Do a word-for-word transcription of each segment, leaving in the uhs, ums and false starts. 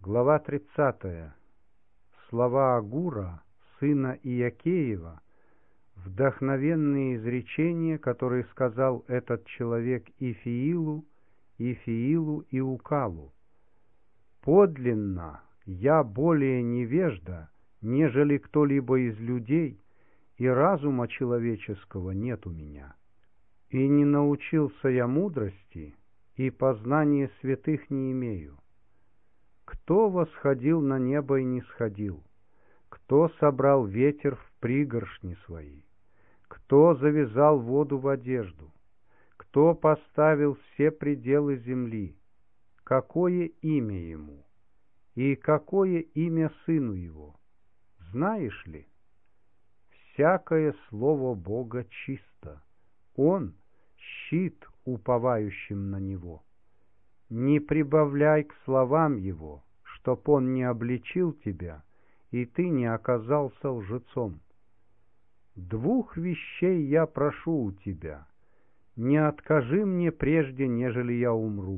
Глава тридцатая. Слова Агура, сына Иакеева, вдохновенные изречения, которые сказал этот человек Ифиилу, Ифиилу и Укалу. «Подлинно я более невежда, нежели кто-либо из людей, и разума человеческого нет у меня. И не научился я мудрости, и познания святых не имею. Кто восходил на небо и не сходил? Кто собрал ветер в пригоршни свои? Кто завязал воду в одежду? Кто поставил все пределы земли? Какое имя ему? И какое имя сыну его? Знаешь ли? Всякое слово Бога чисто. Он — щит уповающим на него. Не прибавляй к словам его, чтоб он не обличил тебя, и ты не оказался лжецом. Двух вещей я прошу у тебя. Не откажи мне прежде, нежели я умру.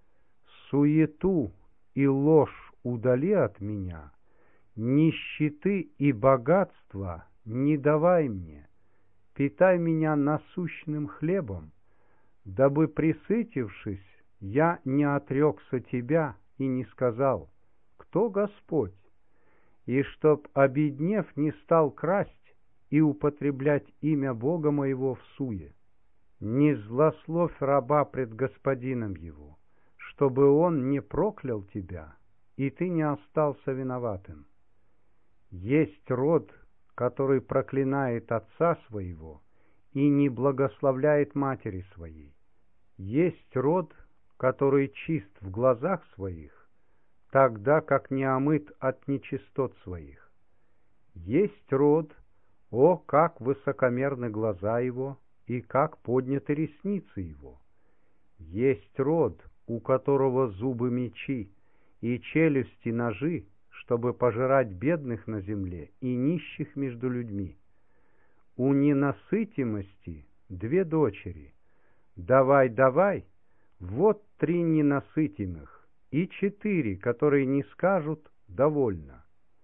Суету и ложь удали от меня, нищеты и богатства не давай мне. Питай меня насущным хлебом, дабы, присытившись, я не отрекся тебя и не сказал: кто Господь? И чтоб, обеднев, не стал красть и употреблять имя Бога моего в суе. Не злословь раба пред господином его, чтобы он не проклял тебя, и ты не остался виноватым. Есть род, который проклинает отца своего и не благословляет матери своей. Есть род, который чист в глазах своих, тогда как не омыт от нечистот своих. Есть род, о, как высокомерны глаза его, и как подняты ресницы его. Есть род, у которого зубы мечи, и челюсти ножи, чтобы пожирать бедных на земле и нищих между людьми. У ненасытимости две дочери. Давай, давай, вот три ненасытимых, и четыре, которые не скажут «довольно».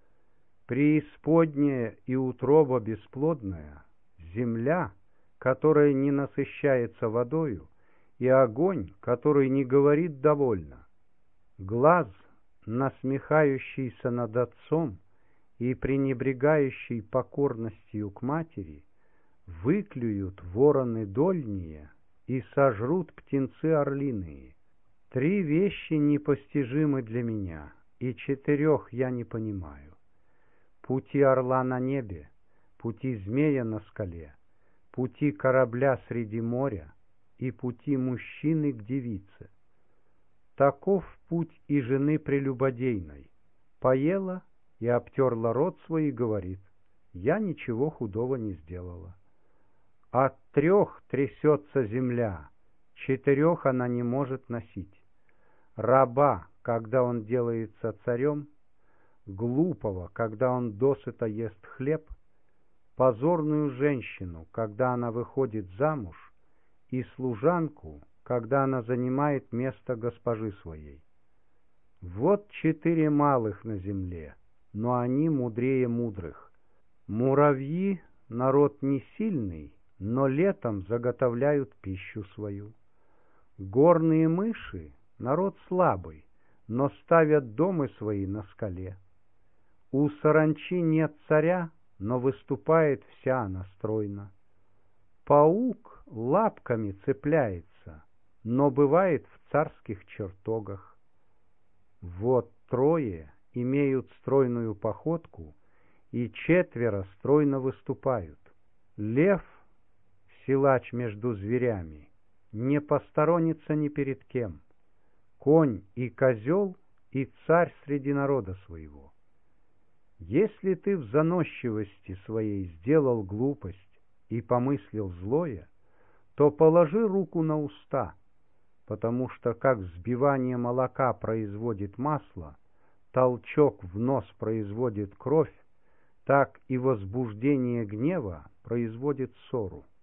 Преисподняя и утроба бесплодная, земля, которая не насыщается водою, и огонь, который не говорит «довольно». Глаз, насмехающийся над отцом и пренебрегающий покорностью к матери, выклюют вороны дольние и сожрут птенцы орлиные. Три вещи непостижимы для меня, и четырех я не понимаю. Пути орла на небе, пути змея на скале, пути корабля среди моря и пути мужчины к девице. Таков путь и жены прелюбодейной. Поела и обтерла рот свой и говорит: я ничего худого не сделала. От трех трясется земля, четырех она не может носить. Раба, когда он делается царем, глупого, когда он досыта ест хлеб, позорную женщину, когда она выходит замуж, и служанку, когда она занимает место госпожи своей. Вот четыре малых на земле, но они мудрее мудрых. Муравьи — народ не сильный, но летом заготовляют пищу свою. Горные мыши — народ слабый, но ставят дома свои на скале. У саранчи нет царя, но выступает вся она стройно. Паук лапками цепляется, но бывает в царских чертогах. Вот трое имеют стройную походку, и четверо стройно выступают. Лев, силач между зверями, не посторонится ни перед кем. Конь и козел, и царь среди народа своего. Если ты в заносчивости своей сделал глупость и помыслил злое, то положи руку на уста, потому что как взбивание молока производит масло, толчок в нос производит кровь, так и возбуждение гнева производит ссору.